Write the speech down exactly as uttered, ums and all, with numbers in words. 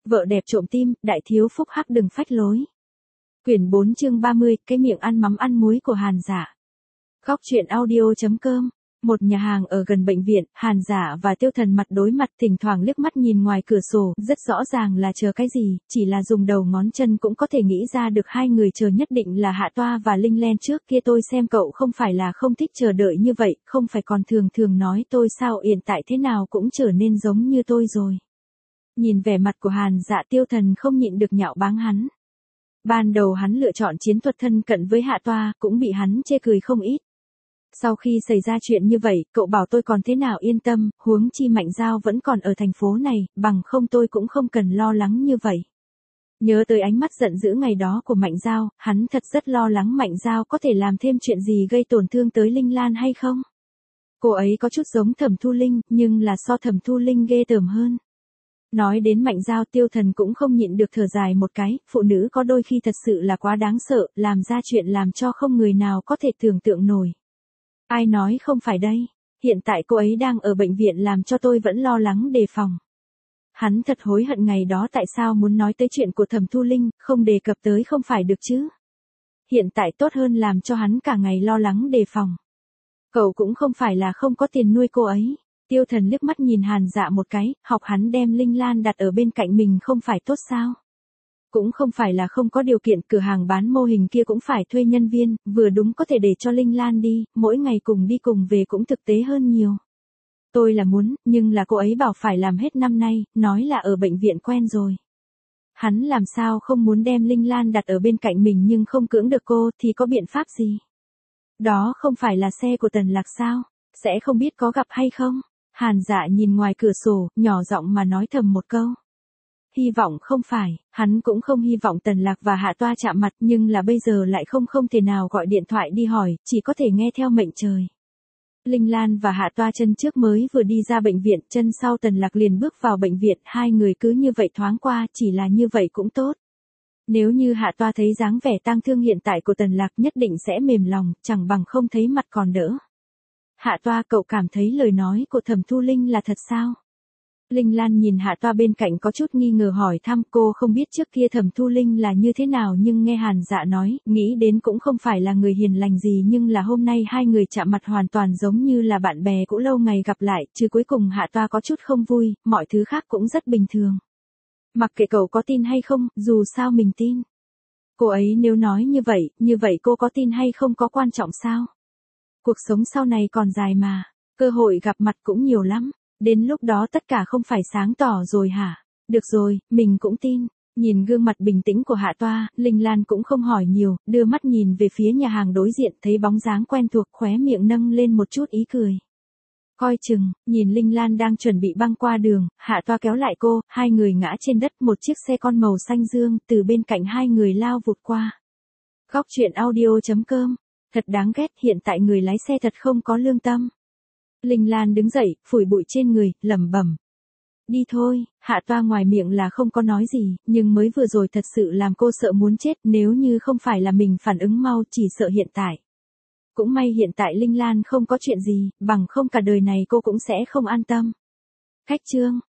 Vợ đẹp trộm tim, đại thiếu phúc hắc đừng phách lối. Quyển bốn chương ba mươi, cái miệng ăn mắm ăn muối của Hàn Dạ. Góc truyện audio.com. Một nhà hàng ở gần bệnh viện, Hàn Dạ và Tiêu Thần mặt đối mặt, thỉnh thoảng liếc mắt nhìn ngoài cửa sổ, rất rõ ràng là chờ cái gì, chỉ là dùng đầu ngón chân cũng có thể nghĩ ra được hai người chờ nhất định là Hạ Toa và Linh Len trước kia. Tôi xem cậu không phải là không thích chờ đợi như vậy, không phải còn thường thường nói tôi sao hiện tại thế nào cũng trở nên giống như tôi rồi. Nhìn vẻ mặt của Hàn Dạ, Tiêu Thần không nhịn được nhạo báng hắn. Ban đầu hắn lựa chọn chiến thuật thân cận với Hạ Toa, cũng bị hắn chê cười không ít. Sau khi xảy ra chuyện như vậy, cậu bảo tôi còn thế nào yên tâm, huống chi Mạnh Giao vẫn còn ở thành phố này, bằng không tôi cũng không cần lo lắng như vậy. Nhớ tới ánh mắt giận dữ ngày đó của Mạnh Giao, hắn thật rất lo lắng Mạnh Giao có thể làm thêm chuyện gì gây tổn thương tới Linh Lan hay không. Cô ấy có chút giống Thẩm Thu Linh, nhưng là so Thẩm Thu Linh ghê tởm hơn. Nói đến Mạnh Giao, Tiêu Thần cũng không nhịn được thở dài một cái, phụ nữ có đôi khi thật sự là quá đáng sợ, làm ra chuyện làm cho không người nào có thể tưởng tượng nổi. Ai nói không phải đây, hiện tại cô ấy đang ở bệnh viện làm cho tôi vẫn lo lắng đề phòng. Hắn thật hối hận ngày đó tại sao muốn nói tới chuyện của Thẩm Thu Linh, không đề cập tới không phải được chứ. Hiện tại tốt hơn làm cho hắn cả ngày lo lắng đề phòng. Cậu cũng không phải là không có tiền nuôi cô ấy. Tiêu Thần liếc mắt nhìn Hàn Dạ một cái, học hắn đem Linh Lan đặt ở bên cạnh mình không phải tốt sao? Cũng không phải là không có điều kiện, cửa hàng bán mô hình kia cũng phải thuê nhân viên, vừa đúng có thể để cho Linh Lan đi, mỗi ngày cùng đi cùng về cũng thực tế hơn nhiều. Tôi là muốn, nhưng là cô ấy bảo phải làm hết năm nay, nói là ở bệnh viện quen rồi. Hắn làm sao không muốn đem Linh Lan đặt ở bên cạnh mình nhưng không cưỡng được cô thì có biện pháp gì? Đó không phải là xe của Tần Lạc sao? Sẽ không biết có gặp hay không? Hàn Dạ nhìn ngoài cửa sổ, nhỏ giọng mà nói thầm một câu. Hy vọng không phải, hắn cũng không hy vọng Tần Lạc và Hạ Toa chạm mặt, nhưng là bây giờ lại không không thể nào gọi điện thoại đi hỏi, chỉ có thể nghe theo mệnh trời. Linh Lan và Hạ Toa chân trước mới vừa đi ra bệnh viện, chân sau Tần Lạc liền bước vào bệnh viện, hai người cứ như vậy thoáng qua, chỉ là như vậy cũng tốt. Nếu như Hạ Toa thấy dáng vẻ tang thương hiện tại của Tần Lạc nhất định sẽ mềm lòng, chẳng bằng không thấy mặt còn đỡ. Hạ Toa, cậu cảm thấy lời nói của Thẩm Thu Linh là thật sao? Linh Lan nhìn Hạ Toa bên cạnh có chút nghi ngờ hỏi thăm, cô không biết trước kia Thẩm Thu Linh là như thế nào nhưng nghe Hàn Dạ nói, nghĩ đến cũng không phải là người hiền lành gì nhưng là hôm nay hai người chạm mặt hoàn toàn giống như là bạn bè cũ lâu ngày gặp lại, chứ cuối cùng Hạ Toa có chút không vui, mọi thứ khác cũng rất bình thường. Mặc kệ cậu có tin hay không, dù sao mình tin. Cô ấy nếu nói như vậy, như vậy cô có tin hay không có quan trọng sao? Cuộc sống sau này còn dài mà, cơ hội gặp mặt cũng nhiều lắm, đến lúc đó tất cả không phải sáng tỏ rồi hả? Được rồi, mình cũng tin. Nhìn gương mặt bình tĩnh của Hạ Toa, Linh Lan cũng không hỏi nhiều, đưa mắt nhìn về phía nhà hàng đối diện, thấy bóng dáng quen thuộc, khóe miệng nâng lên một chút ý cười. Coi chừng, nhìn Linh Lan đang chuẩn bị băng qua đường, Hạ Toa kéo lại cô, hai người ngã trên đất, một chiếc xe con màu xanh dương từ bên cạnh hai người lao vụt qua. Góc truyện audio.com. Thật đáng ghét, hiện tại người lái xe thật không có lương tâm. Linh Lan đứng dậy, phủi bụi trên người, lẩm bẩm. Đi thôi, Hạ Toa ngoài miệng là không có nói gì, nhưng mới vừa rồi thật sự làm cô sợ muốn chết, nếu như không phải là mình phản ứng mau chỉ sợ hiện tại. Cũng may hiện tại Linh Lan không có chuyện gì, bằng không cả đời này cô cũng sẽ không an tâm. Khách trương,